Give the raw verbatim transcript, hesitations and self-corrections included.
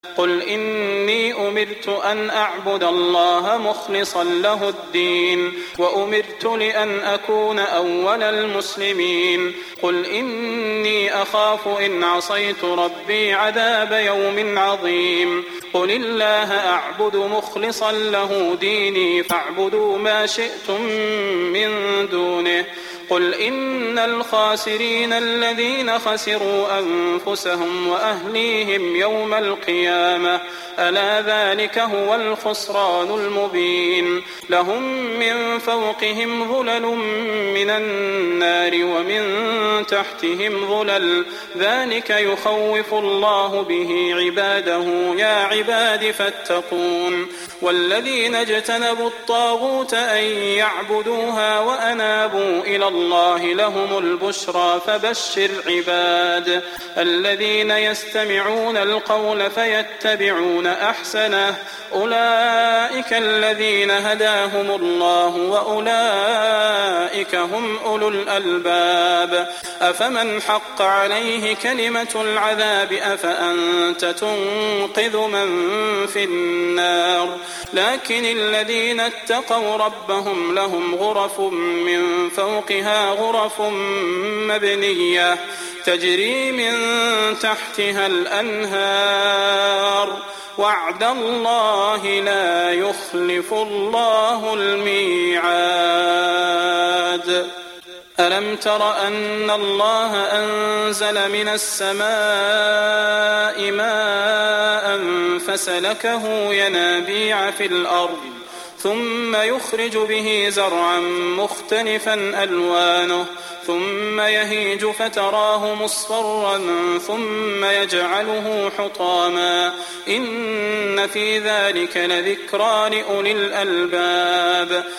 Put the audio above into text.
قل إني أمرت أن أعبد الله مخلصا له الدين وأمرت لأن أكون أول المسلمين قل إني أخاف إن عصيت ربي عذاب يوم عظيم قل الله أعبد مخلصا له ديني فاعبدوا ما شئتم من دونه قل إن الخاسرين الذين خسروا أنفسهم وأهليهم يوم القيامة ألا ذلك هو الخسران المبين لهم من فوقهم ظلل من النار ومن تحتهم ظلل ذلك يخوف الله به عباده يا عباد فاتقون والذين اجتنبوا الطاغوت أن يعبدوها وأنابوا إلى الله لهم البشرى فبشر عباد الذين يستمعون القول فيتبعون أحسنه أولئك الذين هداهم الله وأولئك هم أولو الألباب أفمن حق عليه كلمة العذاب أفأنت تنقذ من في النار لكن الذين اتقوا ربهم لهم غرف من فوقها غرف مبنية تجري من تحتها الأنهار وعد الله لا يخلف الله الميعاد ألم تر أن الله أنزل من السماء ماء فسلكه ينابيع في الأرض ثم يخرج به زرعا مختلفا ألوانه ثم يهيج فتراه مصفرا ثم يجعله حطاما إن في ذلك لذكرى لأولي الألباب